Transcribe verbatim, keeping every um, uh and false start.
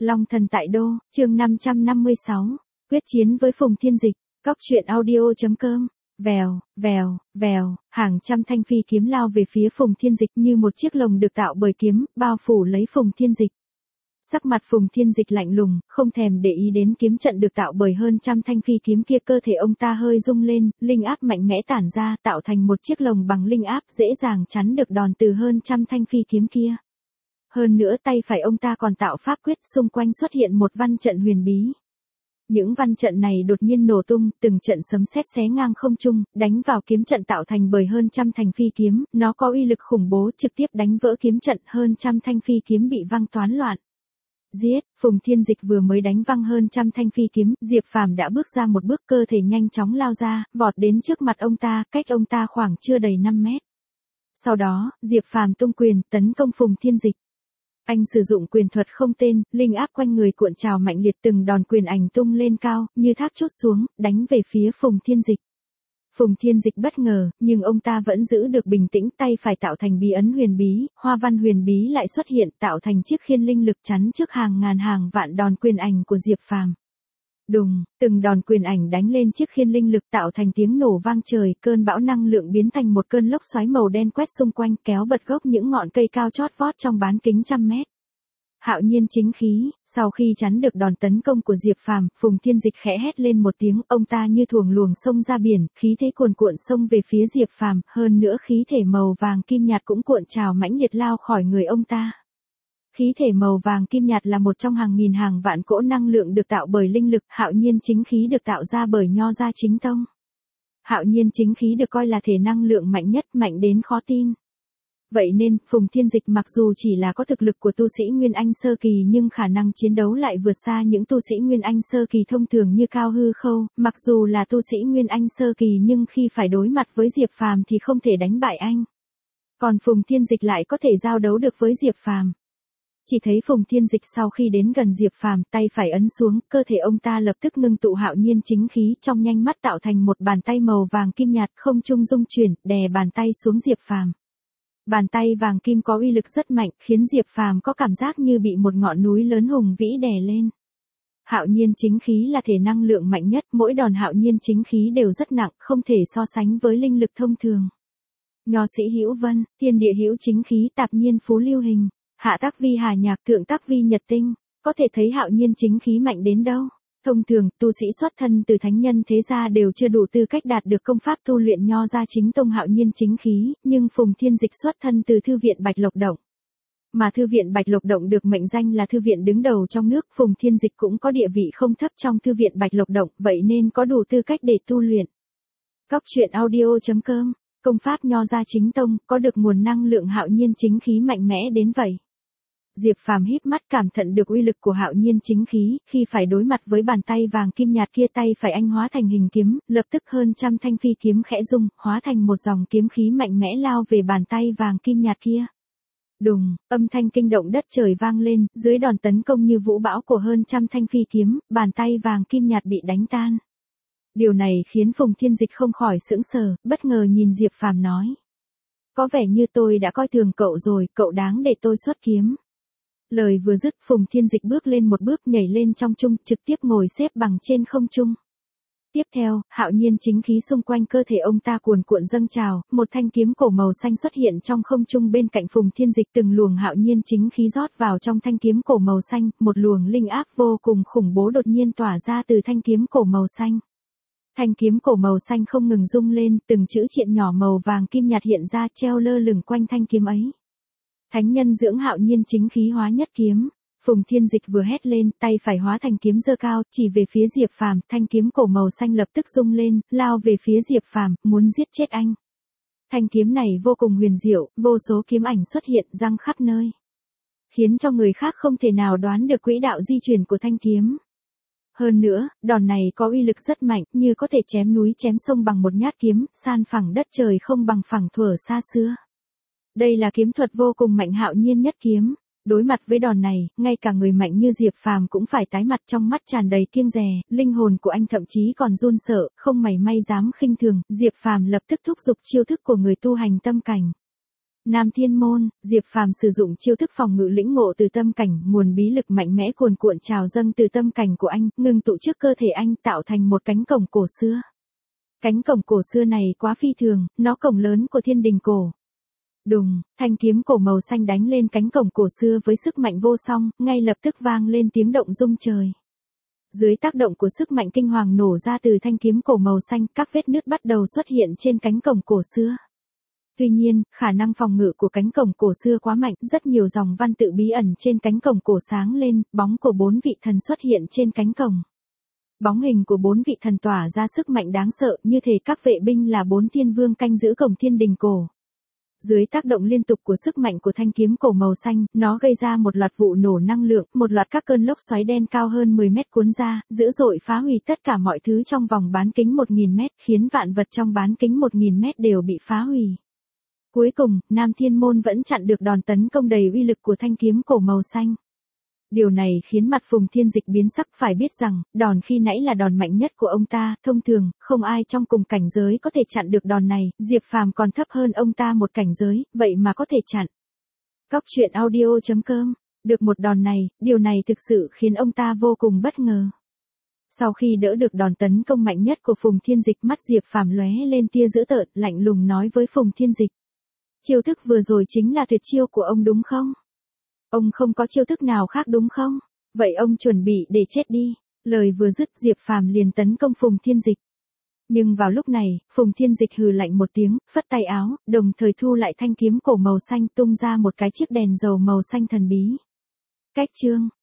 Long thần tại đô, chương năm trăm năm mươi sáu, quyết chiến với Phùng Thiên Dịch, cóc truyện audio.com. Vèo, vèo, vèo, hàng trăm thanh phi kiếm lao về phía Phùng Thiên Dịch như một chiếc lồng được tạo bởi kiếm, bao phủ lấy Phùng Thiên Dịch. Sắc mặt Phùng Thiên Dịch lạnh lùng, không thèm để ý đến kiếm trận được tạo bởi hơn trăm thanh phi kiếm kia. Cơ thể ông ta hơi rung lên, linh áp mạnh mẽ tản ra, tạo thành một chiếc lồng bằng linh áp dễ dàng chắn được đòn từ hơn trăm thanh phi kiếm kia. Hơn nữa tay phải ông ta còn tạo pháp quyết, xung quanh xuất hiện một văn trận huyền bí. Những văn trận này đột nhiên nổ tung, từng trận sấm sét xé ngang không trung, đánh vào kiếm trận tạo thành bởi hơn trăm thanh phi kiếm, nó có uy lực khủng bố, trực tiếp đánh vỡ kiếm trận, hơn trăm thanh phi kiếm bị văng toán loạn. Giết, Phùng Thiên Dịch vừa mới đánh văng hơn trăm thanh phi kiếm, Diệp Phàm đã bước ra một bước, cơ thể nhanh chóng lao ra, vọt đến trước mặt ông ta, cách ông ta khoảng chưa đầy năm mét. Sau đó, Diệp Phàm tung quyền, tấn công Phùng Thiên Dịch. Anh sử dụng quyền thuật không tên, linh áp quanh người cuộn trào mạnh liệt, từng đòn quyền ảnh tung lên cao, như thác trút xuống, đánh về phía Phùng Thiên Dịch. Phùng Thiên Dịch bất ngờ, nhưng ông ta vẫn giữ được bình tĩnh, tay phải tạo thành bí ấn huyền bí, hoa văn huyền bí lại xuất hiện, tạo thành chiếc khiên linh lực chắn trước hàng ngàn hàng vạn đòn quyền ảnh của Diệp Phàm. Đùng, từng đòn quyền ảnh đánh lên chiếc khiên linh lực tạo thành tiếng nổ vang trời, cơn bão năng lượng biến thành một cơn lốc xoáy màu đen quét xung quanh, kéo bật gốc những ngọn cây cao chót vót trong bán kính trăm mét. Hạo nhiên chính khí, sau khi chắn được đòn tấn công của Diệp Phàm, Phùng Thiên Dịch khẽ hét lên một tiếng, ông ta như thuồng luồng sông ra biển, khí thế cuồn cuộn xông về phía Diệp Phàm, hơn nữa khí thể màu vàng kim nhạt cũng cuộn trào mãnh liệt lao khỏi người ông ta. Khí thể màu vàng kim nhạt là một trong hàng nghìn hàng vạn cỗ năng lượng được tạo bởi linh lực, hạo nhiên chính khí được tạo ra bởi Nho gia chính tông. Hạo nhiên chính khí được coi là thể năng lượng mạnh nhất, mạnh đến khó tin. Vậy nên, Phùng Thiên Dịch mặc dù chỉ là có thực lực của tu sĩ Nguyên Anh sơ kỳ nhưng khả năng chiến đấu lại vượt xa những tu sĩ Nguyên Anh sơ kỳ thông thường như Cao Hư Khâu, mặc dù là tu sĩ Nguyên Anh sơ kỳ nhưng khi phải đối mặt với Diệp Phàm thì không thể đánh bại anh. Còn Phùng Thiên Dịch lại có thể giao đấu được với Diệp Phàm. Chỉ thấy Phùng Thiên Dịch sau khi đến gần Diệp Phàm, tay phải ấn xuống, cơ thể ông ta lập tức ngưng tụ hạo nhiên chính khí, trong nhanh mắt tạo thành một bàn tay màu vàng kim nhạt, không trung rung chuyển, đè bàn tay xuống Diệp Phàm. Bàn tay vàng kim có uy lực rất mạnh, khiến Diệp Phàm có cảm giác như bị một ngọn núi lớn hùng vĩ đè lên. Hạo nhiên chính khí là thể năng lượng mạnh nhất, mỗi đòn hạo nhiên chính khí đều rất nặng, không thể so sánh với linh lực thông thường. Nho sĩ Hữu Vân, thiên địa hữu chính khí, tạp nhiên phú lưu hình, hạ tác vi hà nhạc, thượng tác vi nhật tinh, có thể thấy hạo nhiên chính khí mạnh đến đâu. Thông thường, tu sĩ xuất thân từ thánh nhân thế gia đều chưa đủ tư cách đạt được công pháp tu luyện Nho gia chính tông hạo nhiên chính khí, nhưng Phùng Thiên Dịch xuất thân từ thư viện Bạch Lộc Động. Mà thư viện Bạch Lộc Động được mệnh danh là thư viện đứng đầu trong nước, Phùng Thiên Dịch cũng có địa vị không thấp trong thư viện Bạch Lộc Động, vậy nên có đủ tư cách để tu luyện. Cóc truyện audio.com, công pháp Nho gia chính tông, có được nguồn năng lượng hạo nhiên chính khí mạnh mẽ đến vậy. Diệp Phàm híp mắt cảm thận được uy lực của hạo nhiên chính khí, khi phải đối mặt với bàn tay vàng kim nhạt kia, tay phải anh hóa thành hình kiếm, lập tức hơn trăm thanh phi kiếm khẽ rung, hóa thành một dòng kiếm khí mạnh mẽ lao về bàn tay vàng kim nhạt kia. Đùng, âm thanh kinh động đất trời vang lên, dưới đòn tấn công như vũ bão của hơn trăm thanh phi kiếm, bàn tay vàng kim nhạt bị đánh tan. Điều này khiến Phùng Thiên Dịch không khỏi sững sờ, bất ngờ nhìn Diệp Phàm nói: "Có vẻ như tôi đã coi thường cậu rồi, cậu đáng để tôi xuất kiếm." Lời vừa dứt, Phùng Thiên Dịch bước lên một bước, nhảy lên trong trung, trực tiếp ngồi xếp bằng trên không trung. Tiếp theo, hạo nhiên chính khí xung quanh cơ thể ông ta cuồn cuộn dâng trào, một thanh kiếm cổ màu xanh xuất hiện trong không trung bên cạnh Phùng Thiên Dịch, từng luồng hạo nhiên chính khí rót vào trong thanh kiếm cổ màu xanh, một luồng linh áp vô cùng khủng bố đột nhiên tỏa ra từ thanh kiếm cổ màu xanh. Thanh kiếm cổ màu xanh không ngừng rung lên, từng chữ triện nhỏ màu vàng kim nhạt hiện ra treo lơ lửng quanh thanh kiếm ấy. Thánh nhân dưỡng hạo nhiên chính khí hóa nhất kiếm. Phùng Thiên Dịch vừa hét lên, tay phải hóa thành kiếm giơ cao, chỉ về phía Diệp Phàm, thanh kiếm cổ màu xanh lập tức rung lên, lao về phía Diệp Phàm, muốn giết chết anh. Thanh kiếm này vô cùng huyền diệu, vô số kiếm ảnh xuất hiện răng khắp nơi, khiến cho người khác không thể nào đoán được quỹ đạo di chuyển của thanh kiếm. Hơn nữa, đòn này có uy lực rất mạnh, như có thể chém núi chém sông bằng một nhát kiếm, san phẳng đất trời không bằng phẳng thuở xa xưa. Đây là kiếm thuật vô cùng mạnh, hạo nhiên nhất kiếm. Đối mặt với đòn này, ngay cả người mạnh như Diệp Phàm cũng phải tái mặt, trong mắt tràn đầy kiêng dè, linh hồn của anh thậm chí còn run sợ, không mảy may dám khinh thường. Diệp Phàm lập tức thúc giục chiêu thức của người tu hành tâm cảnh. Nam Thiên Môn, Diệp Phàm sử dụng chiêu thức phòng ngự lĩnh ngộ từ tâm cảnh, nguồn bí lực mạnh mẽ cuồn cuộn trào dâng từ tâm cảnh của anh, ngưng tụ trước cơ thể anh tạo thành một cánh cổng cổ xưa. Cánh cổng cổ xưa này quá phi thường, nó cổng lớn của thiên đình cổ. Đùng, thanh kiếm cổ màu xanh đánh lên cánh cổng cổ xưa với sức mạnh vô song, ngay lập tức vang lên tiếng động rung trời. Dưới tác động của sức mạnh kinh hoàng nổ ra từ thanh kiếm cổ màu xanh, các vết nứt bắt đầu xuất hiện trên cánh cổng cổ xưa. Tuy nhiên, khả năng phòng ngự của cánh cổng cổ xưa quá mạnh, rất nhiều dòng văn tự bí ẩn trên cánh cổng cổ sáng lên, bóng của bốn vị thần xuất hiện trên cánh cổng. Bóng hình của bốn vị thần tỏa ra sức mạnh đáng sợ, như thể các vệ binh là bốn thiên vương canh giữ cổng thiên đình cổ. Dưới tác động liên tục của sức mạnh của thanh kiếm cổ màu xanh, nó gây ra một loạt vụ nổ năng lượng, một loạt các cơn lốc xoáy đen cao hơn mười mét cuốn ra, dữ dội phá hủy tất cả mọi thứ trong vòng bán kính một nghìn mét, khiến vạn vật trong bán kính một nghìn mét đều bị phá hủy. Cuối cùng, Nam Thiên Môn vẫn chặn được đòn tấn công đầy uy lực của thanh kiếm cổ màu xanh. Điều này khiến mặt Phùng Thiên Dịch biến sắc, phải biết rằng, đòn khi nãy là đòn mạnh nhất của ông ta, thông thường, không ai trong cùng cảnh giới có thể chặn được đòn này, Diệp Phàm còn thấp hơn ông ta một cảnh giới, vậy mà có thể chặn. Cóc truyện audio chấm com, được một đòn này, điều này thực sự khiến ông ta vô cùng bất ngờ. Sau khi đỡ được đòn tấn công mạnh nhất của Phùng Thiên Dịch, mắt Diệp Phàm lóe lên tia dữ tợn, lạnh lùng nói với Phùng Thiên Dịch. Chiêu thức vừa rồi chính là tuyệt chiêu của ông đúng không? Ông không có chiêu thức nào khác đúng không? Vậy ông chuẩn bị để chết đi. Lời vừa dứt, Diệp Phàm liền tấn công Phùng Thiên Dịch. Nhưng vào lúc này, Phùng Thiên Dịch hừ lạnh một tiếng, phất tay áo, đồng thời thu lại thanh kiếm cổ màu xanh, tung ra một cái chiếc đèn dầu màu xanh thần bí. Cách chương